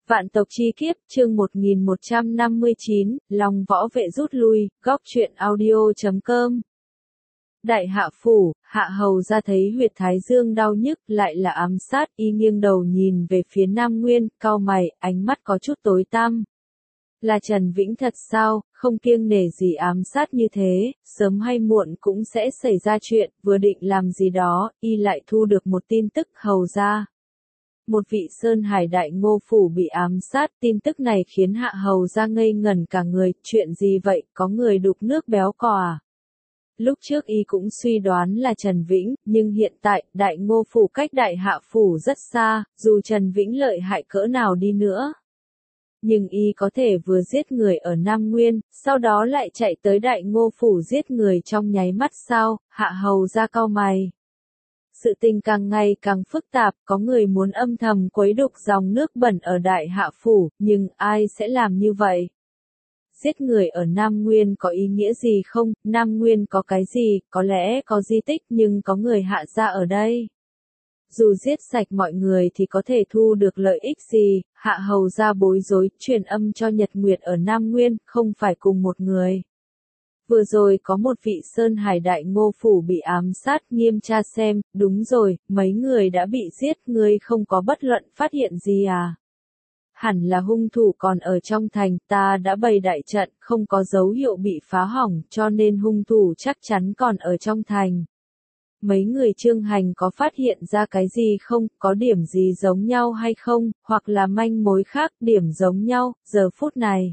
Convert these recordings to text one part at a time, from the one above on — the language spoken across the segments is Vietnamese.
Vạn tộc chi kiếp, chương 1159, Long võ vệ rút lui, góc truyện audio.com. Đại hạ phủ, hạ hầu ra thấy huyệt thái dương đau nhức, lại là ám sát, y nghiêng đầu nhìn về phía Nam Nguyên, cau mày, ánh mắt có chút tối tăm. Là Trần Vĩnh thật sao, không kiêng nể gì ám sát như thế, sớm hay muộn cũng sẽ xảy ra chuyện, vừa định làm gì đó, y lại thu được một tin tức hầu ra. Một vị Sơn Hải Đại Ngô Phủ bị ám sát, tin tức này khiến hạ hầu ra ngây ngẩn cả người, chuyện gì vậy, có người đục nước béo cò à? Lúc trước y cũng suy đoán là Trần Vĩnh, nhưng hiện tại, Đại Ngô Phủ cách Đại Hạ Phủ rất xa, dù Trần Vĩnh lợi hại cỡ nào đi nữa. Nhưng y có thể vừa giết người ở Nam Nguyên, sau đó lại chạy tới Đại Ngô Phủ giết người trong nháy mắt sao, hạ hầu ra cau mày. Sự tình càng ngày càng phức tạp, có người muốn âm thầm quấy đục dòng nước bẩn ở Đại Hạ Phủ, nhưng ai sẽ làm như vậy? Giết người ở Nam Nguyên có ý nghĩa gì không? Nam Nguyên có cái gì? Có lẽ có di tích nhưng có người hạ gia ở đây. Dù giết sạch mọi người thì có thể thu được lợi ích gì? Hạ hầu ra bối rối, truyền âm cho Nhật Nguyệt ở Nam Nguyên, không phải cùng một người. Vừa rồi có một vị Sơn Hải Đại Ngô Phủ bị ám sát, nghiêm tra xem, đúng rồi, mấy người đã bị giết, ngươi không có bất luận phát hiện gì à? Hẳn là hung thủ còn ở trong thành, ta đã bày đại trận, không có dấu hiệu bị phá hỏng, cho nên hung thủ chắc chắn còn ở trong thành. Mấy người Trương Hành có phát hiện ra cái gì không, có điểm gì giống nhau hay không, hoặc là manh mối khác, điểm giống nhau, giờ phút này.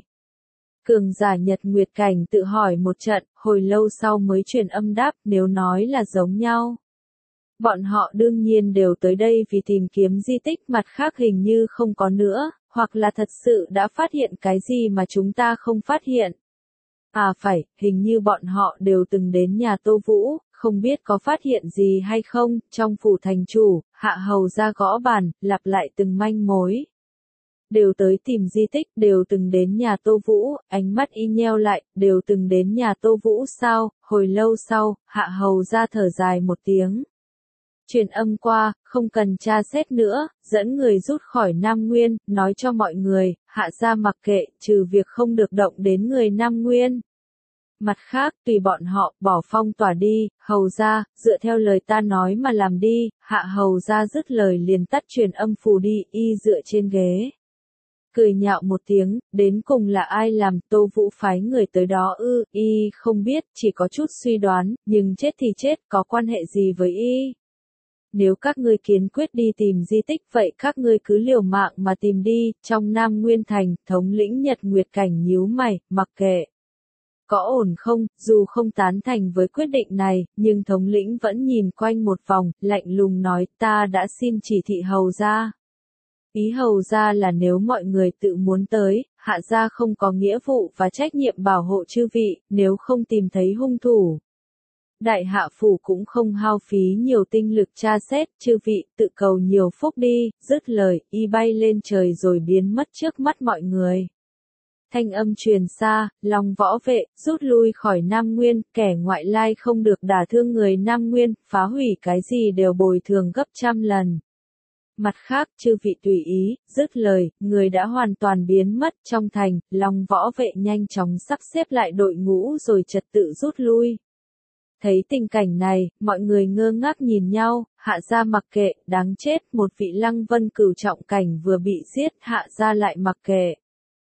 Cường giả Nhật Nguyệt Cảnh tự hỏi một trận, hồi lâu sau mới truyền âm đáp, nếu nói là giống nhau. Bọn họ đương nhiên đều tới đây vì tìm kiếm di tích, mặt khác hình như không có nữa, hoặc là thật sự đã phát hiện cái gì mà chúng ta không phát hiện. À phải, hình như bọn họ đều từng đến nhà Tô Vũ, không biết có phát hiện gì hay không, trong phủ thành chủ, hạ hầu ra gõ bàn, lặp lại từng manh mối. Đều tới tìm di tích, đều từng đến nhà Tô Vũ, ánh mắt y nheo lại, đều từng đến nhà Tô Vũ sao, hồi lâu sau, hạ hầu ra thở dài một tiếng. Truyền âm qua, không cần tra xét nữa, dẫn người rút khỏi Nam Nguyên, nói cho mọi người, hạ ra mặc kệ, trừ việc không được động đến người Nam Nguyên. Mặt khác, tùy bọn họ, bỏ phong tỏa đi, hầu ra, dựa theo lời ta nói mà làm đi, hạ hầu ra dứt lời liền tắt truyền âm phù đi, y dựa trên ghế. Cười nhạo một tiếng, đến cùng là ai làm, Tô Vũ phái người tới đó ư, y không biết, chỉ có chút suy đoán, nhưng chết thì chết, có quan hệ gì với y? Nếu các ngươi kiên quyết đi tìm di tích vậy các ngươi cứ liều mạng mà tìm đi, trong Nam Nguyên Thành, thống lĩnh Nhật Nguyệt Cảnh nhíu mày, mặc kệ. Có ổn không, dù không tán thành với quyết định này, nhưng thống lĩnh vẫn nhìn quanh một vòng, lạnh lùng nói, ta đã xin chỉ thị hầu ra. Ý hầu ra là nếu mọi người tự muốn tới, hạ gia không có nghĩa vụ và trách nhiệm bảo hộ chư vị, nếu không tìm thấy hung thủ. Đại hạ phủ cũng không hao phí nhiều tinh lực tra xét, chư vị tự cầu nhiều phúc đi, dứt lời, y bay lên trời rồi biến mất trước mắt mọi người. Thanh âm truyền xa, Long võ vệ, rút lui khỏi Nam Nguyên, kẻ ngoại lai không được đả thương người Nam Nguyên, phá hủy cái gì đều bồi thường gấp trăm lần. Mặt khác, chư vị tùy ý, dứt lời, người đã hoàn toàn biến mất trong thành, Long võ vệ nhanh chóng sắp xếp lại đội ngũ rồi trật tự rút lui. Thấy tình cảnh này, mọi người ngơ ngác nhìn nhau, hạ gia mặc kệ, đáng chết, một vị Lăng Vân cửu trọng cảnh vừa bị giết, hạ gia lại mặc kệ.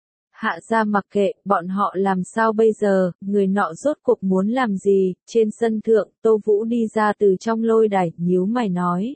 Hạ gia mặc kệ, bọn họ làm sao bây giờ, người nọ rốt cuộc muốn làm gì, trên sân thượng, Tô Vũ đi ra từ trong lôi đài, nhíu mày nói.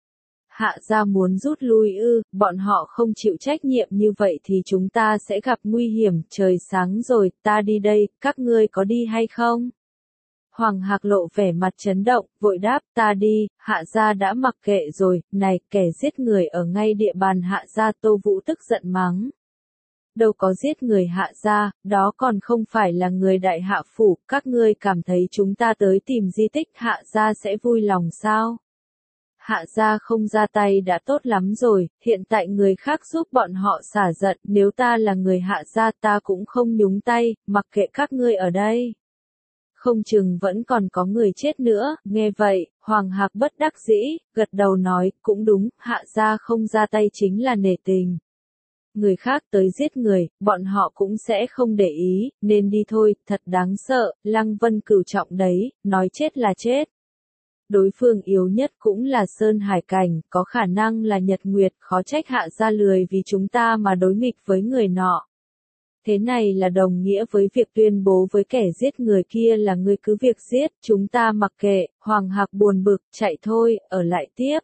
Hạ gia muốn rút lui ư, bọn họ không chịu trách nhiệm như vậy thì chúng ta sẽ gặp nguy hiểm, trời sáng rồi, ta đi đây, các ngươi có đi hay không? Hoàng Hạc lộ vẻ mặt chấn động, vội đáp, ta đi, hạ gia đã mặc kệ rồi, này, kẻ giết người ở ngay địa bàn hạ gia, Tô Vũ tức giận mắng. Đâu có giết người hạ gia, đó còn không phải là người Đại Hạ Phủ, các ngươi cảm thấy chúng ta tới tìm di tích hạ gia sẽ vui lòng sao? Hạ gia không ra tay đã tốt lắm rồi, hiện tại người khác giúp bọn họ xả giận, nếu ta là người hạ gia ta cũng không nhúng tay, mặc kệ các ngươi ở đây. Không chừng vẫn còn có người chết nữa, nghe vậy, Hoàng Hạc bất đắc dĩ, gật đầu nói, cũng đúng, hạ gia không ra tay chính là nể tình. Người khác tới giết người, bọn họ cũng sẽ không để ý, nên đi thôi, thật đáng sợ, Lăng Vân Cửu trọng đấy, nói chết là chết. Đối phương yếu nhất cũng là Sơn Hải Cảnh, có khả năng là Nhật Nguyệt, khó trách Hạ gia lười vì chúng ta mà đối nghịch với người nọ. Thế này là đồng nghĩa với việc tuyên bố với kẻ giết người kia là ngươi cứ việc giết, chúng ta mặc kệ, Hoàng Hạc buồn bực, chạy thôi, ở lại tiếp.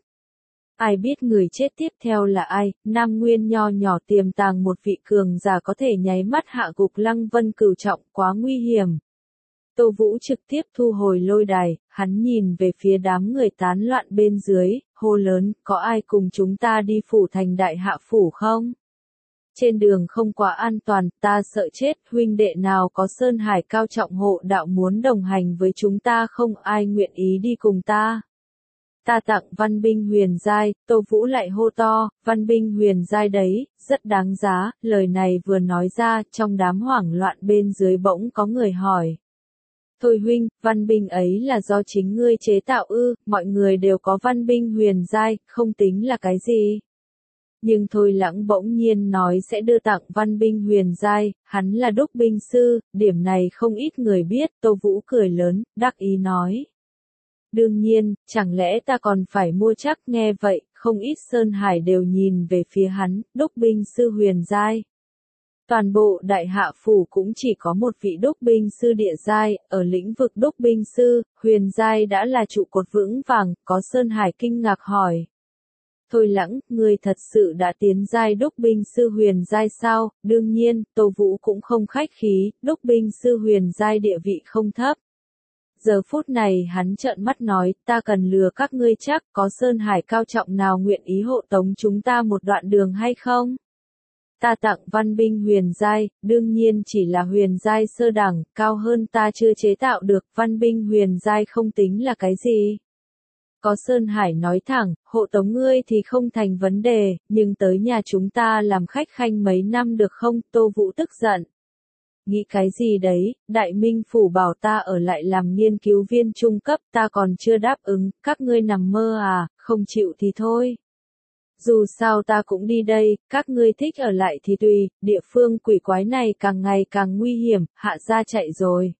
Ai biết người chết tiếp theo là ai, Nam Nguyên nho nhỏ tiềm tàng một vị cường giả có thể nháy mắt hạ gục Lăng Vân Cửu trọng, quá nguy hiểm. Tô Vũ trực tiếp thu hồi lôi đài, hắn nhìn về phía đám người tán loạn bên dưới, hô lớn, có ai cùng chúng ta đi phủ thành đại hạ phủ không? Trên đường không quá an toàn, ta sợ chết, huynh đệ nào có Sơn Hải cao trọng hộ đạo muốn đồng hành với chúng ta không, ai nguyện ý đi cùng ta? Ta tặng văn binh huyền giai, Tô Vũ lại hô to, văn binh huyền giai đấy, rất đáng giá, lời này vừa nói ra, trong đám hoảng loạn bên dưới bỗng có người hỏi. Thôi huynh, văn binh ấy là do chính ngươi chế tạo ư, mọi người đều có văn binh huyền giai, không tính là cái gì. Nhưng Thôi Lãng bỗng nhiên nói sẽ đưa tặng văn binh huyền giai, hắn là đúc binh sư, điểm này không ít người biết, Tô Vũ cười lớn, đắc ý nói. Đương nhiên, chẳng lẽ ta còn phải mua chắc, nghe vậy, không ít Sơn Hải đều nhìn về phía hắn, đúc binh sư huyền giai. Toàn bộ đại hạ phủ cũng chỉ có một vị đúc binh sư địa giai, ở lĩnh vực đúc binh sư, huyền giai đã là trụ cột vững vàng, có Sơn Hải kinh ngạc hỏi. Thôi Lãng, ngươi thật sự đã tiến giai đúc binh sư huyền giai sao? Đương nhiên, Tô Vũ cũng không khách khí, đúc binh sư huyền giai địa vị không thấp. Giờ phút này hắn trợn mắt nói, ta cần lừa các ngươi chắc, có Sơn Hải cao trọng nào nguyện ý hộ tống chúng ta một đoạn đường hay không? Ta tặng văn binh huyền giai, đương nhiên chỉ là huyền giai sơ đẳng, cao hơn ta chưa chế tạo được, văn binh huyền giai không tính là cái gì. Có Sơn Hải nói thẳng, hộ tống ngươi thì không thành vấn đề, nhưng tới nhà chúng ta làm khách khanh mấy năm được không? Tô Vũ tức giận. Nghĩ cái gì đấy, Đại Minh Phủ bảo ta ở lại làm nghiên cứu viên trung cấp, ta còn chưa đáp ứng, các ngươi nằm mơ à, không chịu thì thôi. Dù sao ta cũng đi đây, các ngươi thích ở lại thì tùy, địa phương quỷ quái này càng ngày càng nguy hiểm, Hạ gia chạy rồi.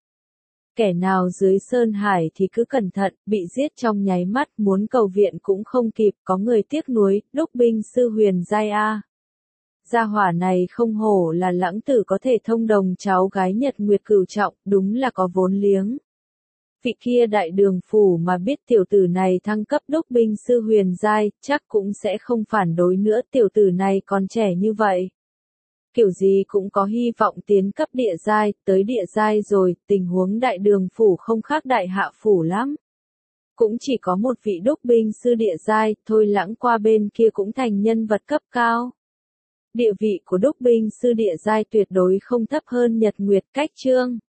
Kẻ nào dưới Sơn Hải thì cứ cẩn thận, bị giết trong nháy mắt, muốn cầu viện cũng không kịp, có người tiếc nuối, đúc binh sư huyền giai a. Gia hỏa này không hổ là Lãng tử có thể thông đồng cháu gái Nhật Nguyệt Cửu trọng, đúng là có vốn liếng. Vị kia đại đường phủ mà biết tiểu tử này thăng cấp đúc binh sư huyền giai, chắc cũng sẽ không phản đối nữa, tiểu tử này còn trẻ như vậy. Kiểu gì cũng có hy vọng tiến cấp địa giai, tới địa giai rồi, tình huống đại đường phủ không khác đại hạ phủ lắm. Cũng chỉ có một vị đúc binh sư địa giai, Thôi Lãng qua bên kia cũng thành nhân vật cấp cao. Địa vị của đúc binh sư địa giai tuyệt đối không thấp hơn Nhật Nguyệt Cách Trương.